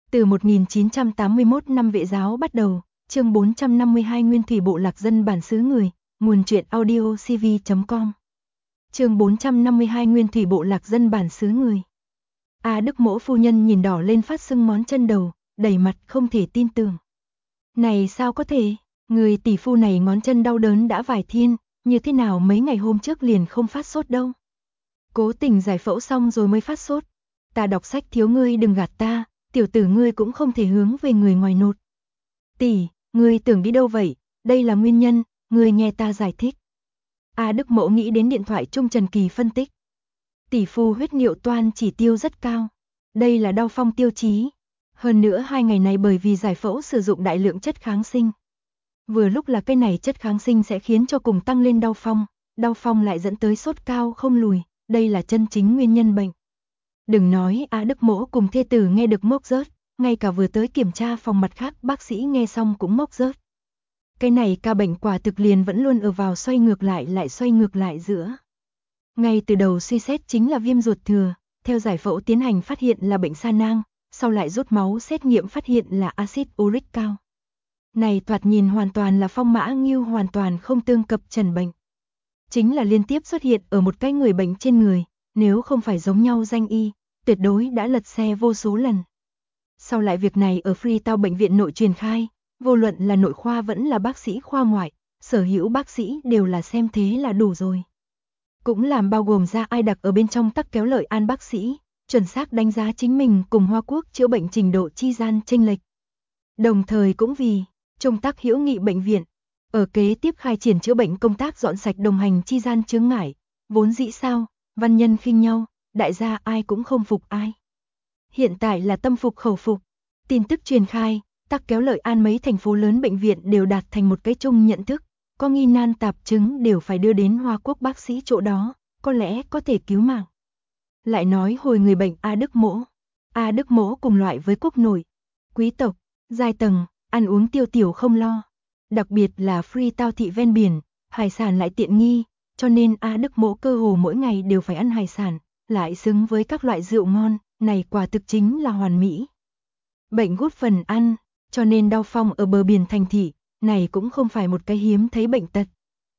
Từ 1981 năm Vệ giáo bắt đầu, chương 452 Nguyên thủy bộ lạc dân bản xứ người, nguồn truyện audio cv.com. Chương 452 Nguyên thủy bộ lạc dân bản xứ người. Đức Mỗ phu nhân nhìn đỏ lên phát sưng món chân đầu, đầy mặt không thể tin tưởng. Này sao có thể, người tỷ phu này ngón chân đau đớn đã vài thiên, như thế nào mấy ngày hôm trước liền không phát sốt đâu. Cố tình giải phẫu xong rồi mới phát sốt. Ta đọc sách thiếu ngươi đừng gạt ta, tiểu tử ngươi cũng không thể hướng về người ngoài nột. Tỷ, ngươi tưởng đi đâu vậy, đây là nguyên nhân, ngươi nghe ta giải thích. Đức Mỗ nghĩ đến điện thoại Trung Trần Kỳ phân tích. Tỷ phu huyết niệu toan chỉ tiêu rất cao. Đây là đau phong tiêu chí. Hơn nữa 2 ngày này bởi vì giải phẫu sử dụng đại lượng chất kháng sinh. Vừa lúc là cái này chất kháng sinh sẽ khiến cho cùng tăng lên đau phong lại dẫn tới sốt cao không lùi, đây là chân chính nguyên nhân bệnh. Đừng nói Đức Mỗ cùng thê tử nghe được mốc rớt, ngay cả vừa tới kiểm tra phòng mặt khác bác sĩ nghe xong cũng mốc rớt. Cái này ca bệnh quả thực liền vẫn luôn ở vào xoay ngược lại giữa. Ngay từ đầu suy xét chính là viêm ruột thừa, theo giải phẫu tiến hành phát hiện là bệnh sa nang, sau lại rút máu xét nghiệm phát hiện là axit uric cao. Này thoạt nhìn hoàn toàn là phong mã ngưu, hoàn toàn không tương cập trần bệnh. Chính là liên tiếp xuất hiện ở một cái người bệnh trên người, nếu không phải giống nhau danh y, tuyệt đối đã lật xe vô số lần. Sau lại việc này ở Freetown bệnh viện nội truyền khai, vô luận là nội khoa vẫn là bác sĩ khoa ngoại, sở hữu bác sĩ đều là xem thế là đủ rồi. Cũng làm bao gồm ra ai đặc ở bên trong tắc kéo lợi an bác sĩ, chuẩn xác đánh giá chính mình cùng Hoa Quốc chữa bệnh trình độ chi gian chênh lệch. Đồng thời cũng vì Trung Tắc Hữu Nghị bệnh viện, ở kế tiếp khai triển chữa bệnh công tác dọn sạch đồng hành chi gian chướng ngại, vốn dĩ sao, văn nhân khinh nhau, đại gia ai cũng không phục ai. Hiện tại là tâm phục khẩu phục, tin tức truyền khai, tắc kéo lợi an mấy thành phố lớn bệnh viện đều đạt thành một cái chung nhận thức, có nghi nan tạp chứng đều phải đưa đến Hoa Quốc bác sĩ chỗ đó, có lẽ có thể cứu mạng. Lại nói hồi người bệnh Đức Mỗ cùng loại với quốc nội, quý tộc, giai tầng, ăn uống tiêu tiểu không lo. Đặc biệt là Freetown thị ven biển, hải sản lại tiện nghi, cho nên Đức Mỗ cơ hồ mỗi ngày đều phải ăn hải sản, lại xứng với các loại rượu ngon, này quả thực chính là hoàn mỹ. Bệnh gút phần ăn, cho nên đau phong ở bờ biển thành thị, này cũng không phải một cái hiếm thấy bệnh tật.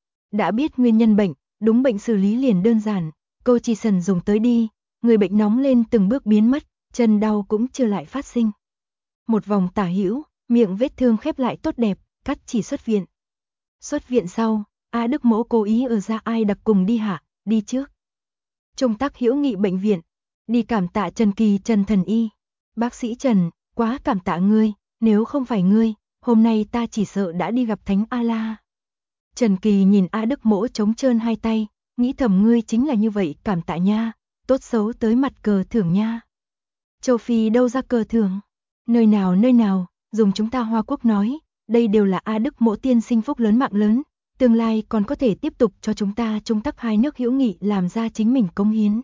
Đã biết nguyên nhân bệnh, đúng bệnh xử lý liền đơn giản, cortisone dùng tới đi, người bệnh nóng lên từng bước biến mất, chân đau cũng chưa lại phát sinh. Một vòng tả hữu, miệng vết thương khép lại tốt đẹp, cắt chỉ xuất viện. Xuất viện sau, Đức Mỗ cố ý ở ra ai đặc cùng đi trước. Trung Tắc Hữu Nghị bệnh viện, đi cảm tạ Trần Kỳ Trần thần y. Bác sĩ Trần, quá cảm tạ ngươi, nếu không phải ngươi, hôm nay ta chỉ sợ đã đi gặp Thánh A-la. Trần Kỳ nhìn Đức Mỗ trống trơn hai tay, nghĩ thầm ngươi chính là như vậy cảm tạ nha, tốt xấu tới mặt cờ thưởng nha. Châu Phi đâu ra cờ thưởng, nơi nào, dùng chúng ta Hoa Quốc nói, đây đều là Đức Mỗ tiên sinh phúc lớn mạng lớn, tương lai còn có thể tiếp tục cho chúng ta Trung Tắc hai nước hữu nghị làm ra chính mình cống hiến.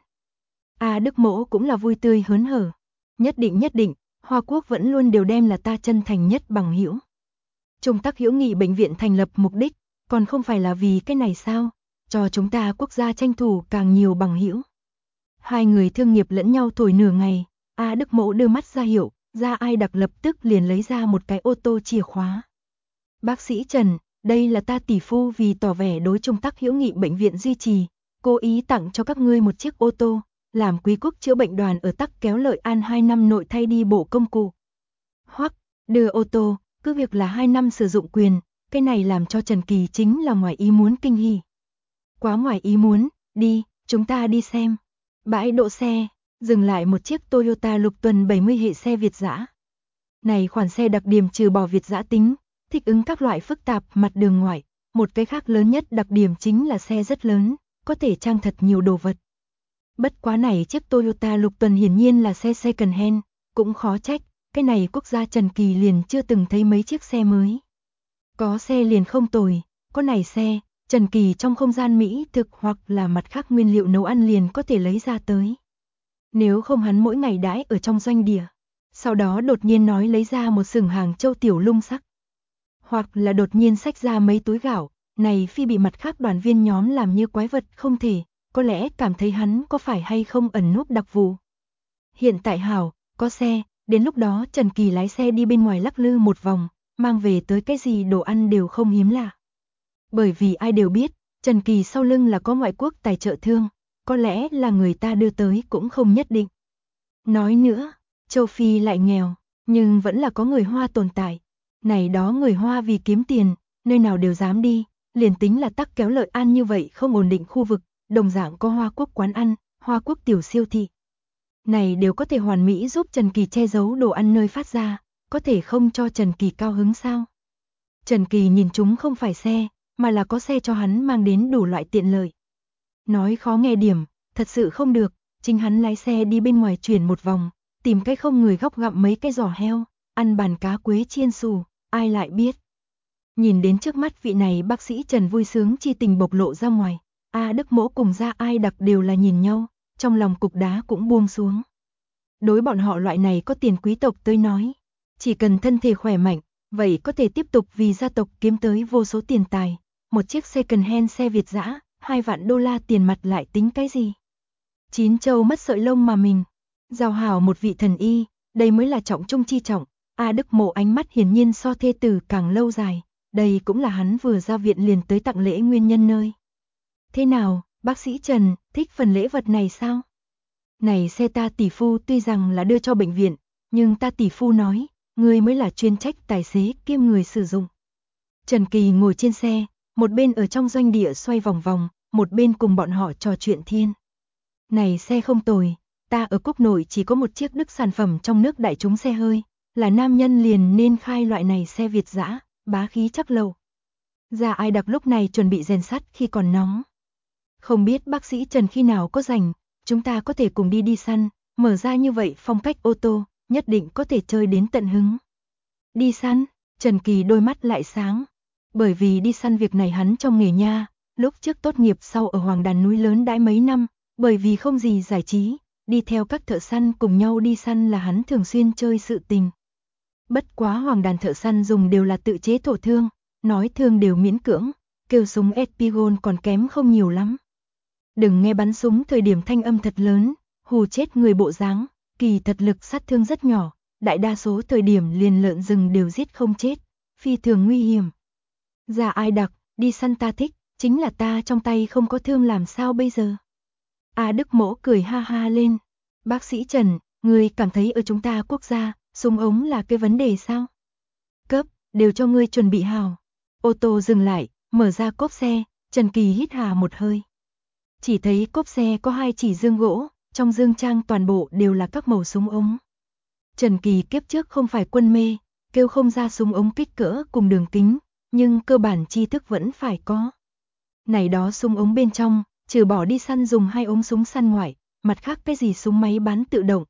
Đức Mỗ cũng là vui tươi hớn hở, nhất định, Hoa Quốc vẫn luôn đều đem là ta chân thành nhất bằng hữu. Trung Tắc Hữu Nghị bệnh viện thành lập mục đích, còn không phải là vì cái này sao, cho chúng ta quốc gia tranh thủ càng nhiều bằng hữu. Hai người thương nghiệp lẫn nhau thổi nửa ngày, Đức Mỗ đưa mắt ra hiệu, ra ai đặc lập tức liền lấy ra một cái ô tô chìa khóa. Bác sĩ Trần, đây là ta tỷ phu vì tỏ vẻ đối Trung Tắc Hữu Nghị bệnh viện duy trì, cố ý tặng cho các ngươi một chiếc ô tô, làm quý quốc chữa bệnh đoàn ở tắc kéo lợi an 2 năm nội thay đi bộ công cụ. Hoặc, đưa ô tô, cứ việc là 2 năm sử dụng quyền, cái này làm cho Trần Kỳ chính là ngoài ý muốn kinh hỉ. Quá ngoài ý muốn, đi, chúng ta đi xem. Bãi đỗ xe, dừng lại một chiếc Toyota Lục Tuần 70 hệ xe Việt dã. Này khoản xe đặc điểm trừ bỏ Việt dã tính, thích ứng các loại phức tạp mặt đường ngoại, một cái khác lớn nhất đặc điểm chính là xe rất lớn, có thể trang thật nhiều đồ vật. Bất quá này chiếc Toyota Lục Tuần hiển nhiên là xe second hand, cũng khó trách, cái này quốc gia Trần Kỳ liền chưa từng thấy mấy chiếc xe mới. Có xe liền không tồi, có này xe, Trần Kỳ trong không gian mỹ thực hoặc là mặt khác nguyên liệu nấu ăn liền có thể lấy ra tới. Nếu không hắn mỗi ngày đãi ở trong doanh địa, sau đó đột nhiên nói lấy ra một xưởng hàng châu tiểu lung sắc. Hoặc là đột nhiên xách ra mấy túi gạo, này phi bị mặt khác đoàn viên nhóm làm như quái vật không thể, có lẽ cảm thấy hắn có phải hay không ẩn núp đặc vụ. Hiện tại hảo, có xe, Đến lúc đó Trần Kỳ lái xe đi bên ngoài lắc lư một vòng, mang về tới cái gì đồ ăn đều không hiếm lạ. Bởi vì ai đều biết, Trần Kỳ sau lưng là có ngoại quốc tài trợ thương, có lẽ là người ta đưa tới cũng không nhất định. Nói nữa, châu Phi lại nghèo, nhưng vẫn là có người Hoa tồn tại. Này đó người Hoa vì kiếm tiền, nơi nào đều dám đi, liền tính là tắc kéo Lợi An như vậy không ổn định khu vực, đồng dạng có Hoa Quốc quán ăn, Hoa Quốc tiểu siêu thị. Này đều có thể hoàn mỹ giúp Trần Kỳ che giấu đồ ăn nơi phát ra, có thể không cho Trần Kỳ cao hứng sao? Trần Kỳ nhìn chúng không phải xe, mà là có xe cho hắn mang đến đủ loại tiện lợi. Nói khó nghe điểm, thật sự không được, chính hắn lái xe đi bên ngoài chuyển một vòng, tìm cái không người góc gặm mấy cái giò heo, ăn bàn cá quế chiên xù, ai lại biết. Nhìn đến trước mắt vị này bác sĩ Trần vui sướng chi tình bộc lộ ra ngoài, Đức Mỗ cùng Gia Ai Đặc đều là nhìn nhau, trong lòng cục đá cũng buông xuống. Đối bọn họ loại này có tiền quý tộc tới nói, chỉ cần thân thể khỏe mạnh, vậy có thể tiếp tục vì gia tộc kiếm tới vô số tiền tài. Một chiếc second hand xe Việt dã, 2 vạn đô la tiền mặt lại tính cái gì? 9 châu mất sợi lông mà mình. Giao hảo một vị thần y, đây mới là trọng trung chi trọng. Đức Mộ ánh mắt hiển nhiên so thê tử càng lâu dài. Đây cũng là hắn vừa ra viện liền tới tặng lễ nguyên nhân nơi. Thế nào, bác sĩ Trần, thích phần lễ vật này sao? Này xe ta tỷ phu tuy rằng là đưa cho bệnh viện, nhưng ta tỷ phu nói, ngươi mới là chuyên trách tài xế kiêm người sử dụng. Trần Kỳ ngồi trên xe, một bên ở trong doanh địa xoay vòng vòng, một bên cùng bọn họ trò chuyện thiên. Này xe không tồi, ta ở quốc nội chỉ có một chiếc Đức sản phẩm trong nước đại chúng xe hơi, là nam nhân liền nên khai loại này xe Việt dã, bá khí chắc lầu. Gia Ai Đặc lúc này chuẩn bị rèn sắt khi còn nóng. Không biết bác sĩ Trần khi nào có rảnh, chúng ta có thể cùng đi săn, mở ra như vậy phong cách ô tô, nhất định có thể chơi đến tận hứng. Đi săn, Trần Kỳ đôi mắt lại sáng. Bởi vì đi săn việc này hắn trong nghề nha, lúc trước tốt nghiệp sau ở Hoàng Đàn núi lớn đãi mấy năm, bởi vì không gì giải trí, đi theo các thợ săn cùng nhau đi săn là hắn thường xuyên chơi sự tình. Bất quá Hoàng Đàn thợ săn dùng đều là tự chế thổ thương, nói thương đều miễn cưỡng, kêu súng Espigon còn kém không nhiều lắm. Đừng nghe bắn súng thời điểm thanh âm thật lớn, hù chết người bộ dáng, kỳ thật lực sát thương rất nhỏ, đại đa số thời điểm liền lợn rừng đều giết không chết, phi thường nguy hiểm. Gia Ai Đặc, đi săn ta thích, chính là ta trong tay không có thương làm sao bây giờ? Đức Mỗ cười ha ha lên. Bác sĩ Trần, ngươi cảm thấy ở chúng ta quốc gia, súng ống là cái vấn đề sao? Cấp, đều cho ngươi chuẩn bị hào. Ô tô dừng lại, mở ra cốp xe, Trần Kỳ hít hà một hơi. Chỉ thấy cốp xe có 2 chỉ dương gỗ, trong dương trang toàn bộ đều là các màu súng ống. Trần Kỳ kiếp trước không phải quân mê, kêu không ra súng ống kích cỡ cùng đường kính, nhưng cơ bản tri thức vẫn phải có. Này đó súng ống bên trong, trừ bỏ đi săn dùng 2 ống súng săn ngoại, mặt khác cái gì súng máy bắn tự động,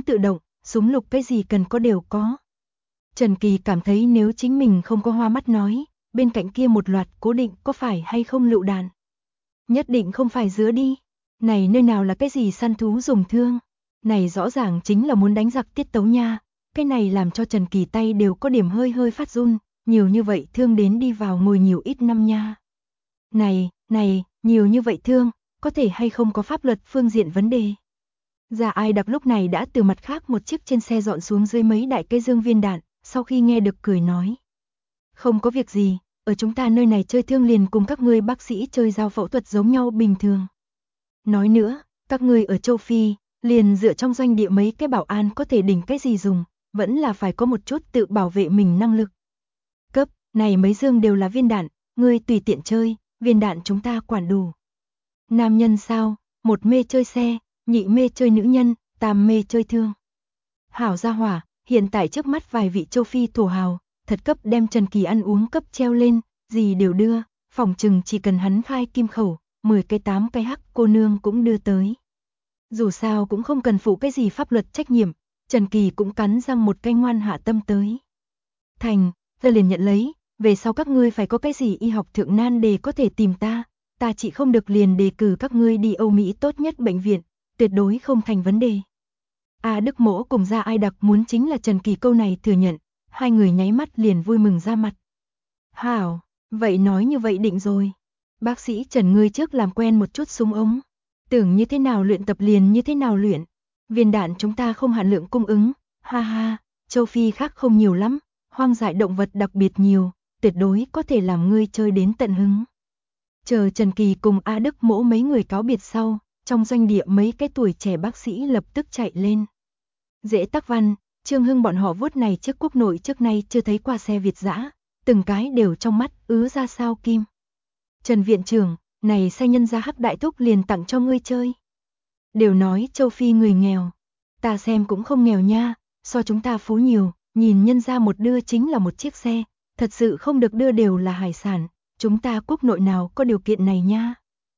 súng lục cái gì cần có đều có. Trần Kỳ cảm thấy nếu chính mình không có hoa mắt nói, bên cạnh kia một loạt cố định có phải hay không lựu đạn. Nhất định không phải giữa đi. Này nơi nào là cái gì săn thú dùng thương. Này rõ ràng chính là muốn đánh giặc tiết tấu nha. Cái này làm cho Trần Kỳ tay đều có điểm hơi hơi phát run. Nhiều như vậy thương đến đi vào ngồi nhiều ít năm nha. Này, nhiều như vậy thương, có thể hay không có pháp luật phương diện vấn đề. Gia Ai Đặc lúc này đã từ mặt khác một chiếc trên xe dọn xuống dưới mấy đại cây dương viên đạn, sau khi nghe được cười nói. Không có việc gì, ở chúng ta nơi này chơi thương liền cùng các ngươi bác sĩ chơi dao phẫu thuật giống nhau bình thường. Nói nữa, các ngươi ở châu Phi, liền dựa trong doanh địa mấy cái bảo an có thể đỉnh cái gì dùng, vẫn là phải có một chút tự bảo vệ mình năng lực. Cấp, này mấy dương đều là viên đạn, ngươi tùy tiện chơi, viên đạn chúng ta quản đủ. Nam nhân sao, một mê chơi xe, nhị mê chơi nữ nhân, tam mê chơi thương. Hảo gia hỏa, hiện tại trước mắt vài vị châu Phi thổ hào, thật cấp đem Trần Kỳ ăn uống cấp treo lên, gì đều đưa, phòng chừng chỉ cần hắn khai kim khẩu, 10 cái 8 cái hắc cô nương cũng đưa tới. Dù sao cũng không cần phụ cái gì pháp luật trách nhiệm, Trần Kỳ cũng cắn răng một cái ngoan hạ tâm tới. Thành, giờ liền nhận lấy, về sau các ngươi phải có cái gì y học thượng nan đề có thể tìm ta chỉ không được liền đề cử các ngươi đi Âu Mỹ tốt nhất bệnh viện, tuyệt đối không thành vấn đề. Đức Mỗ cùng Gia Ai Đặc muốn chính là Trần Kỳ câu này thừa nhận, hai người nháy mắt liền vui mừng ra mặt. Hảo, vậy nói như vậy định rồi. Bác sĩ Trần ngươi trước làm quen một chút súng ống. Tưởng như thế nào luyện tập liền như thế nào luyện. Viên đạn chúng ta không hạn lượng cung ứng, Ha ha, châu Phi khác không nhiều lắm, hoang dại động vật đặc biệt nhiều, tuyệt đối có thể làm ngươi chơi đến tận hứng. Chờ Trần Kỳ cùng A Đức Mỗ mấy người cáo biệt sau, trong doanh địa mấy cái tuổi trẻ bác sĩ lập tức chạy lên. Dễ Tắc Văn, Trương Hưng bọn họ vuốt này chiếc quốc nội trước nay chưa thấy qua xe Việt dã, từng cái đều trong mắt ứ ra sao kim. Trần viện trưởng, này xe nhân gia Hắc đại thúc liền tặng cho ngươi chơi. Đều nói châu Phi người nghèo, ta xem cũng không nghèo nha, so chúng ta phú nhiều, nhìn nhân gia một đưa chính là một chiếc xe, thật sự không được đưa đều là hải sản, chúng ta quốc nội nào có điều kiện này nha.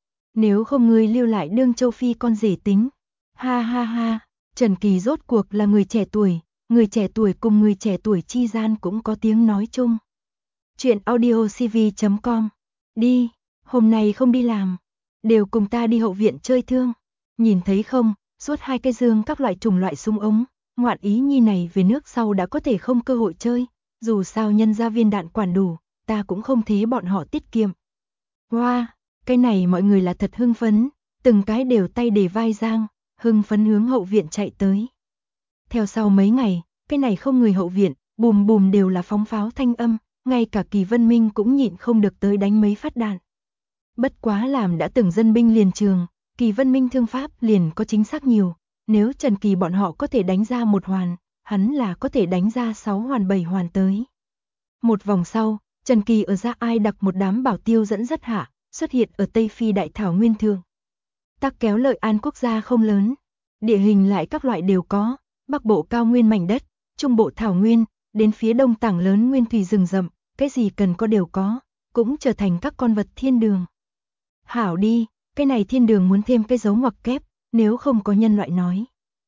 Nếu không ngươi lưu lại đương châu Phi con rể tính. Ha ha ha, Trần Kỳ rốt cuộc là người trẻ tuổi cùng người trẻ tuổi chi gian cũng có tiếng nói chung. Chuyện audiocv.com. Đi, hôm nay không đi làm, đều cùng ta đi hậu viện chơi thương. Nhìn thấy không, suốt 2 cái dương các loại chủng loại súng ống, ngoạn ý nhi này về nước sau đã có thể không cơ hội chơi, dù sao nhân gia viên đạn quản đủ, ta cũng không thế bọn họ tiết kiệm. Wow, cái này mọi người là thật hưng phấn, từng cái đều tay để vai giang, hưng phấn hướng hậu viện chạy tới. Theo sau mấy ngày, cái này không người hậu viện, bùm bùm đều là phóng pháo thanh âm, ngay cả Kỳ Vân Minh cũng nhịn không được tới đánh mấy phát đạn. Bất quá làm đã từng dân binh liền trường, Kỳ Vân Minh thương pháp liền có chính xác nhiều, nếu Trần Kỳ bọn họ có thể đánh ra 1 hoàn, hắn là có thể đánh ra 6 hoàn 7 hoàn tới. Một vòng sau, Trần Kỳ ở Gia Ai đặc một đám bảo tiêu dẫn dắt hạ, xuất hiện ở Tây Phi đại thảo nguyên thượng. Tắc kéo Lợi An quốc gia không lớn, địa hình lại các loại đều có, Bắc Bộ cao nguyên mảnh đất, Trung Bộ thảo nguyên, đến phía Đông tảng lớn nguyên thủy rừng rậm, cái gì cần có đều có, cũng trở thành các con vật thiên đường. Hảo đi, cái này thiên đường muốn thêm cái dấu ngoặc kép, nếu không có nhân loại nói.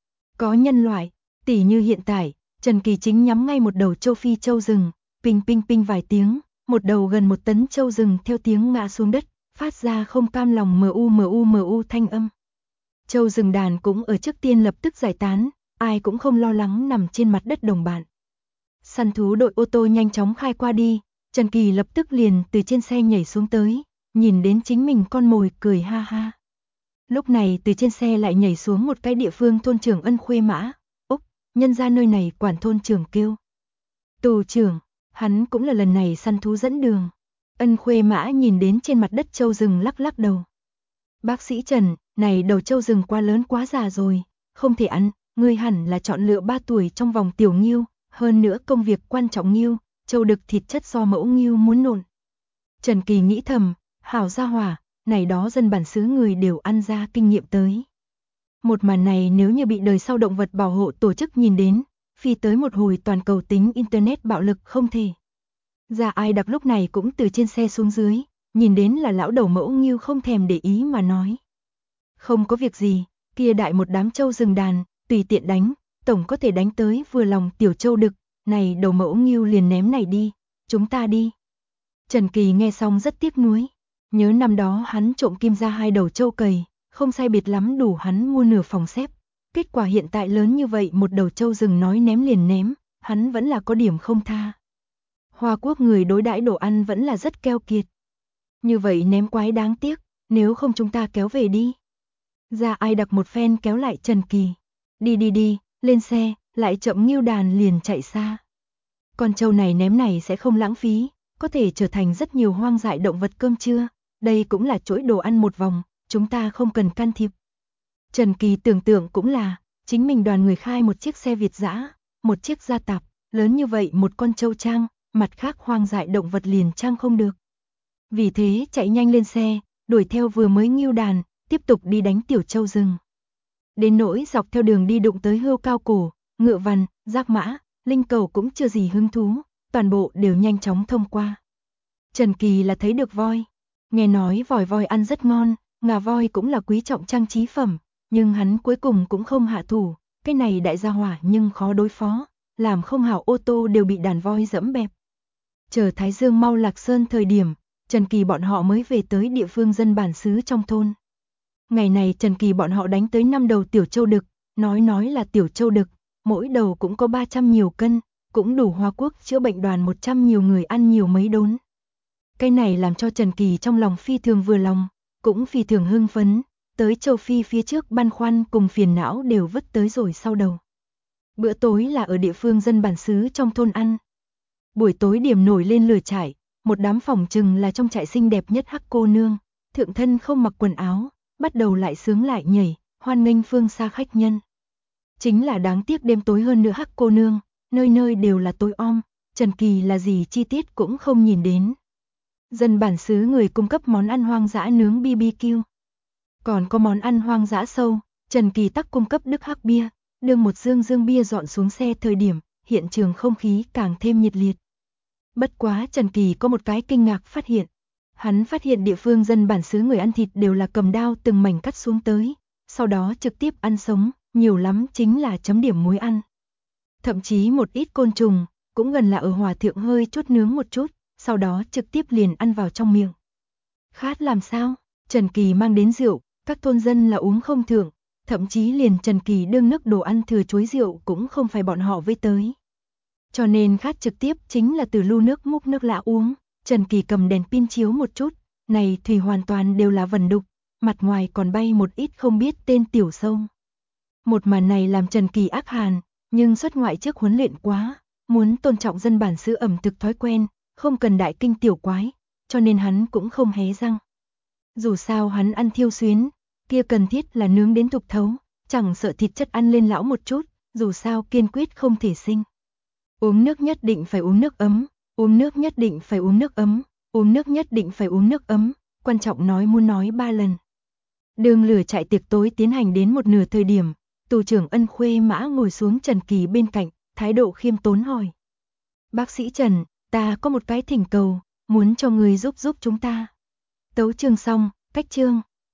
Có nhân loại, tỉ như hiện tại, Trần Kỳ chính nhắm ngay một đầu châu Phi châu rừng, ping ping ping vài tiếng, một đầu gần 1 tấn châu rừng theo tiếng ngã xuống đất, phát ra không cam lòng mu thanh âm. Châu rừng đàn cũng ở trước tiên lập tức giải tán, ai cũng không lo lắng nằm trên mặt đất đồng bạn. Săn thú đội ô tô nhanh chóng khai qua đi, Trần Kỳ lập tức liền từ trên xe nhảy xuống tới, nhìn đến chính mình con mồi cười ha ha. Lúc này từ trên xe lại nhảy xuống một cái địa phương thôn trưởng Ân Khuê Mã, Úc, nhân ra nơi này quản thôn trưởng kêu. Tù trưởng, hắn cũng là lần này săn thú dẫn đường. Ân Khuê Mã nhìn đến trên mặt đất trâu rừng lắc lắc đầu. Bác sĩ Trần, này đầu trâu rừng quá lớn quá già rồi, không thể ăn, ngươi hẳn là chọn lựa 3 tuổi trong vòng tiểu ngưu, hơn nữa công việc quan trọng ngưu, trâu đực thịt chất so mẫu ngưu muốn nộn. Trần Kỳ nghĩ thầm, hảo gia hỏa, này đó dân bản xứ người đều ăn ra kinh nghiệm tới. Một màn này nếu như bị đời sau động vật bảo hộ tổ chức nhìn đến, phi tới một hồi toàn cầu tính internet bạo lực không thể. Gia Ai đặc lúc này cũng từ trên xe xuống dưới, nhìn đến là lão đầu mẫu ngưu không thèm để ý mà nói. Không có việc gì, kia đại một đám trâu rừng đàn, tùy tiện đánh, tổng có thể đánh tới vừa lòng tiểu trâu đực, này đầu mẫu ngưu liền ném này đi, chúng ta đi. Trần Kỳ nghe xong rất tiếc nuối, nhớ năm đó hắn trộm kim ra 2 đầu trâu cầy, không sai biệt lắm đủ hắn mua nửa phòng xếp. Kết quả hiện tại lớn như vậy một đầu trâu rừng nói ném liền ném, hắn vẫn là có điểm không tha. Hoa Quốc người đối đãi đồ ăn vẫn là rất keo kiệt. Như vậy ném quái đáng tiếc, nếu không chúng ta kéo về đi. Gia Ai đặc một phen kéo lại Trần Kỳ. Đi, lên xe, lại chậm ngưu đàn liền chạy xa. Con trâu này ném này sẽ không lãng phí, có thể trở thành rất nhiều hoang dại động vật cơm trưa. Đây cũng là chuỗi đồ ăn một vòng, chúng ta không cần can thiệp. Trần Kỳ tưởng tượng cũng là, chính mình đoàn người khai một chiếc xe Việt dã, một chiếc gia tạp, lớn như vậy một con trâu trang, mặt khác hoang dại động vật liền trang không được. Vì thế chạy nhanh lên xe, đuổi theo vừa mới ngưu đàn, tiếp tục đi đánh tiểu trâu rừng. Đến nỗi dọc theo đường đi đụng tới hươu cao cổ, ngựa vằn, giác mã, linh cầu cũng chưa gì hứng thú, toàn bộ đều nhanh chóng thông qua. Trần Kỳ là thấy được voi, nghe nói voi ăn rất ngon, ngà voi cũng là quý trọng trang trí phẩm, nhưng hắn cuối cùng cũng không hạ thủ, cái này đại gia hỏa nhưng khó đối phó, làm không hảo ô tô đều bị đàn voi dẫm bẹp. Chờ Thái Dương mau lạc sơn thời điểm, Trần Kỳ bọn họ mới về tới địa phương dân bản xứ trong thôn. Ngày này Trần Kỳ bọn họ đánh tới 5 đầu tiểu trâu đực, nói là tiểu trâu đực, mỗi đầu cũng có 300 nhiều cân, cũng đủ Hoa Quốc chữa bệnh đoàn 100 nhiều người ăn nhiều mấy đốn. Cái này làm cho Trần Kỳ trong lòng phi thường vừa lòng, cũng phi thường hưng phấn, tới châu Phi phía trước băn khoăn cùng phiền não đều vứt tới rồi sau đầu. Bữa tối là ở địa phương dân bản xứ trong thôn ăn. Buổi tối điểm nổi lên lửa trại, một đám phòng trừng là trong trại xinh đẹp nhất hắc cô nương, thượng thân không mặc quần áo, bắt đầu lại sướng lại nhảy, hoan nghênh phương xa khách nhân. Chính là đáng tiếc đêm tối hơn nữa hắc cô nương, nơi nơi đều là tối om, Trần Kỳ là gì chi tiết cũng không nhìn đến. Dân bản xứ người cung cấp món ăn hoang dã nướng BBQ. Còn có món ăn hoang dã sâu, Trần Kỳ tắc cung cấp đức hắc bia, đương một dương bia dọn xuống xe thời điểm, hiện trường không khí càng thêm nhiệt liệt. Bất quá Trần Kỳ có một cái kinh ngạc phát hiện. Hắn phát hiện địa phương dân bản xứ người ăn thịt đều là cầm đao từng mảnh cắt xuống tới, sau đó trực tiếp ăn sống, nhiều lắm chính là chấm điểm muối ăn. Thậm chí một ít côn trùng, cũng gần là ở hỏa thượng hơi chút nướng một chút, sau đó trực tiếp liền ăn vào trong miệng. Khát làm sao? Trần Kỳ mang đến rượu, các thôn dân là uống không thượng, thậm chí liền Trần Kỳ đương nước đồ ăn thừa chuối rượu cũng không phải bọn họ với tới. Cho nên khát trực tiếp chính là từ lu nước múc nước lạ uống. Trần Kỳ cầm đèn pin chiếu một chút, này thủy hoàn toàn đều là vẩn đục, mặt ngoài còn bay một ít không biết tên tiểu sông. Một màn này làm Trần Kỳ ác hàn, nhưng xuất ngoại trước huấn luyện quá, muốn tôn trọng dân bản xứ ẩm thực thói quen, không cần đại kinh tiểu quái, cho nên hắn cũng không hé răng. Dù sao hắn ăn thiêu xuyến, kia cần thiết là nướng đến thục thấu, chẳng sợ thịt chất ăn lên lão một chút, dù sao kiên quyết không thể sinh. Uống nước nhất định phải uống nước ấm, uống nước nhất định phải uống nước ấm, uống nước nhất định phải uống nước ấm, quan trọng nói muốn nói 3 lần. Đường lửa chạy tiệc tối tiến hành đến một nửa thời điểm, tù trưởng Ân Khuê Mã ngồi xuống Trần Kỳ bên cạnh, thái độ khiêm tốn hỏi. Bác sĩ Trần, ta có một cái thỉnh cầu, muốn cho người giúp chúng ta. Tấu chương xong, cách chương.